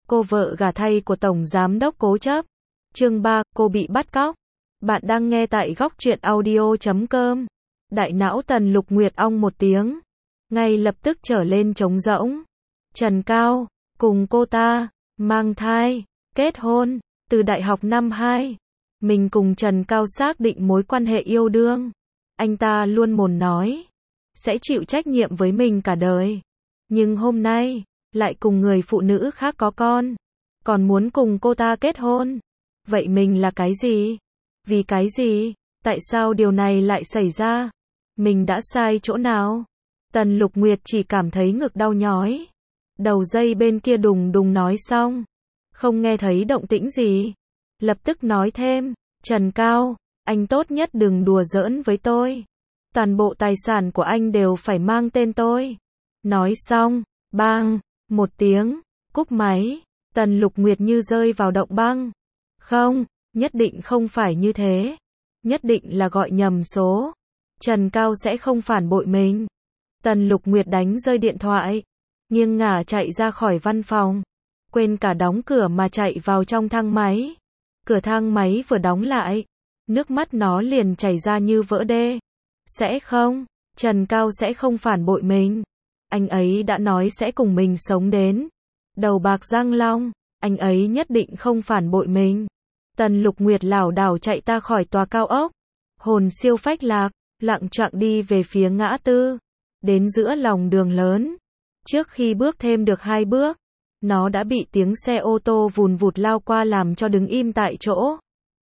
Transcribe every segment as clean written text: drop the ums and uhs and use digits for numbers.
cô vợ gả thay của Tổng Giám đốc Cố Chấp. Chương 3, cô bị bắt cóc. Bạn đang nghe tại góc truyện audio.com. Đại não Tần Lục Nguyệt ong một tiếng, ngay lập tức trở lên trống rỗng. Trần Cao, cùng cô ta, mang thai, kết hôn, từ đại học năm 2. Mình cùng Trần Cao xác định mối quan hệ yêu đương. Anh ta luôn mồm nói, sẽ chịu trách nhiệm với mình cả đời. Nhưng hôm nay, lại cùng người phụ nữ khác có con, còn muốn cùng cô ta kết hôn. Vậy mình là cái gì? Vì cái gì? Tại sao điều này lại xảy ra? Mình đã sai chỗ nào? Tần Lục Nguyệt chỉ cảm thấy ngực đau nhói. Đầu dây bên kia đùng đùng nói xong, không nghe thấy động tĩnh gì. Lập tức nói thêm, Trần Cao, anh tốt nhất đừng đùa giỡn với tôi. Toàn bộ tài sản của anh đều phải mang tên tôi. Nói xong, bang, một tiếng, cúp máy. Tần Lục Nguyệt như rơi vào động băng. Không, nhất định không phải như thế. Nhất định là gọi nhầm số. Trần Cao sẽ không phản bội mình. Tần Lục Nguyệt đánh rơi điện thoại, nghiêng ngả chạy ra khỏi văn phòng. Quên cả đóng cửa mà chạy vào trong thang máy. Cửa thang máy vừa đóng lại, nước mắt nó liền chảy ra như vỡ đê. Sẽ không, Trần Cao sẽ không phản bội mình. Anh ấy đã nói sẽ cùng mình sống đến đầu bạc răng long. Anh ấy nhất định không phản bội mình. Tần Lục Nguyệt lảo đảo chạy ta khỏi tòa cao ốc. Hồn siêu phách lạc, lạng choạng đi về phía ngã tư. Đến giữa lòng đường lớn. Trước khi bước thêm được 2 bước, nó đã bị tiếng xe ô tô vùn vụt lao qua làm cho đứng im tại chỗ.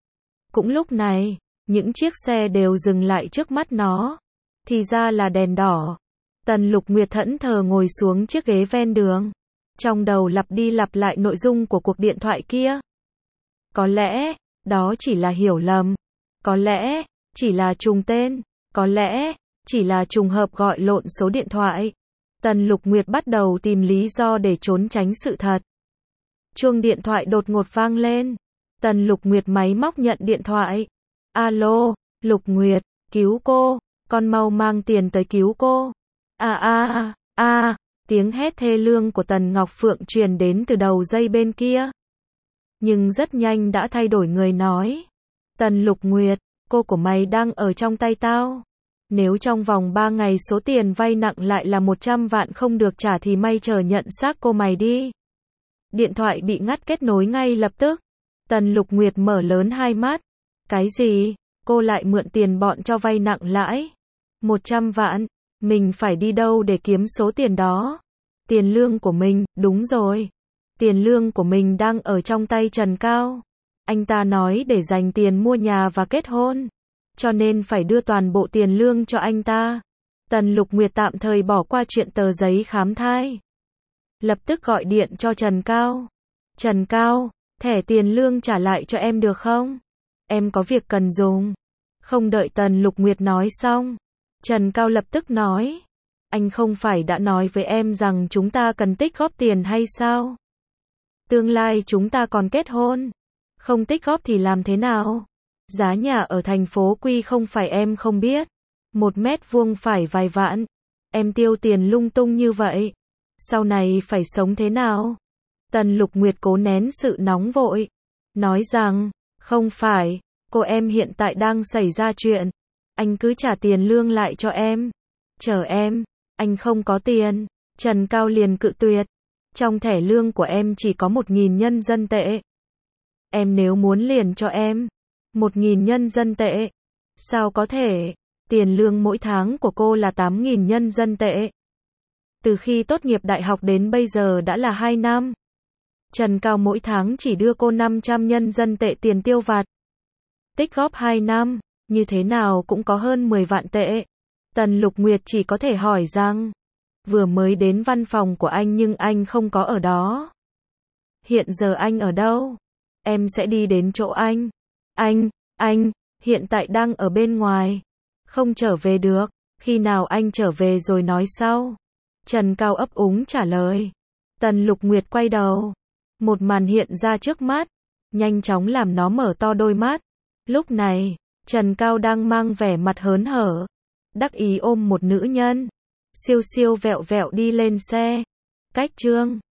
Cũng lúc này, những chiếc xe đều dừng lại trước mắt nó. Thì ra là đèn đỏ. Tần Lục Nguyệt thẫn thờ ngồi xuống chiếc ghế ven đường. Trong đầu lặp đi lặp lại nội dung của cuộc điện thoại kia. Có lẽ, đó chỉ là hiểu lầm. Có lẽ, chỉ là trùng tên. Có lẽ, chỉ là trùng hợp gọi lộn số điện thoại. Tần Lục Nguyệt bắt đầu tìm lý do để trốn tránh sự thật. Chuông điện thoại đột ngột vang lên. Tần Lục Nguyệt máy móc nhận điện thoại. Alo, Lục Nguyệt, cứu cô, con mau mang tiền tới cứu cô. Tiếng hét thê lương của Tần Ngọc Phượng truyền đến từ đầu dây bên kia. Nhưng rất nhanh đã thay đổi người nói. Tần Lục Nguyệt, cô của mày đang ở trong tay tao. Nếu trong vòng 3 ngày số tiền vay nặng lại là 100 vạn không được trả thì mày chờ nhận xác cô mày đi. Điện thoại bị ngắt kết nối ngay lập tức. Tần Lục Nguyệt mở lớn hai mắt. Cái gì? Cô lại mượn tiền bọn cho vay nặng lãi? 100 vạn? Mình phải đi đâu để kiếm số tiền đó? Tiền lương của mình, đúng rồi. Tiền lương của mình đang ở trong tay Trần Cao. Anh ta nói để dành tiền mua nhà và kết hôn. Cho nên phải đưa toàn bộ tiền lương cho anh ta. Tần Lục Nguyệt tạm thời bỏ qua chuyện tờ giấy khám thai. Lập tức gọi điện cho Trần Cao. Trần Cao, thẻ tiền lương trả lại cho em được không? Em có việc cần dùng. Không đợi Tần Lục Nguyệt nói xong, Trần Cao lập tức nói. Anh không phải đã nói với em rằng chúng ta cần tích góp tiền hay sao? Tương lai chúng ta còn kết hôn. Không tích góp thì làm thế nào? Giá nhà ở thành phố Quy không phải em không biết. 1 mét vuông phải vài vạn. Em tiêu tiền lung tung như vậy. Sau này phải sống thế nào? Tần Lục Nguyệt cố nén sự nóng vội. Nói rằng, không phải, cô em hiện tại đang xảy ra chuyện. Anh cứ trả tiền lương lại cho em. Chờ em, anh không có tiền. Trần Cao liền cự tuyệt. Trong thẻ lương của em chỉ có 1.000 nhân dân tệ. Em nếu muốn liền cho em 1.000 nhân dân tệ. Sao có thể? Tiền lương mỗi tháng của cô là 8.000 nhân dân tệ. Từ khi tốt nghiệp đại học đến bây giờ đã là 2 năm. Trần Cao mỗi tháng chỉ đưa cô 500 nhân dân tệ tiền tiêu vặt. Tích góp 2 năm, như thế nào cũng có hơn 10 vạn tệ. Tần Lục Nguyệt chỉ có thể hỏi rằng, vừa mới đến văn phòng của anh nhưng anh không có ở đó. Hiện giờ anh ở đâu? Em sẽ đi đến chỗ anh. Anh, hiện tại đang ở bên ngoài. Không trở về được, khi nào anh trở về rồi nói sau. Trần Cao ấp úng trả lời. Tần Lục Nguyệt quay đầu. Một màn hiện ra trước mắt, nhanh chóng làm nó mở to đôi mắt. Lúc này, Trần Cao đang mang vẻ mặt hớn hở, đắc ý ôm một nữ nhân. Siêu siêu vẹo vẹo đi lên xe. Cách chương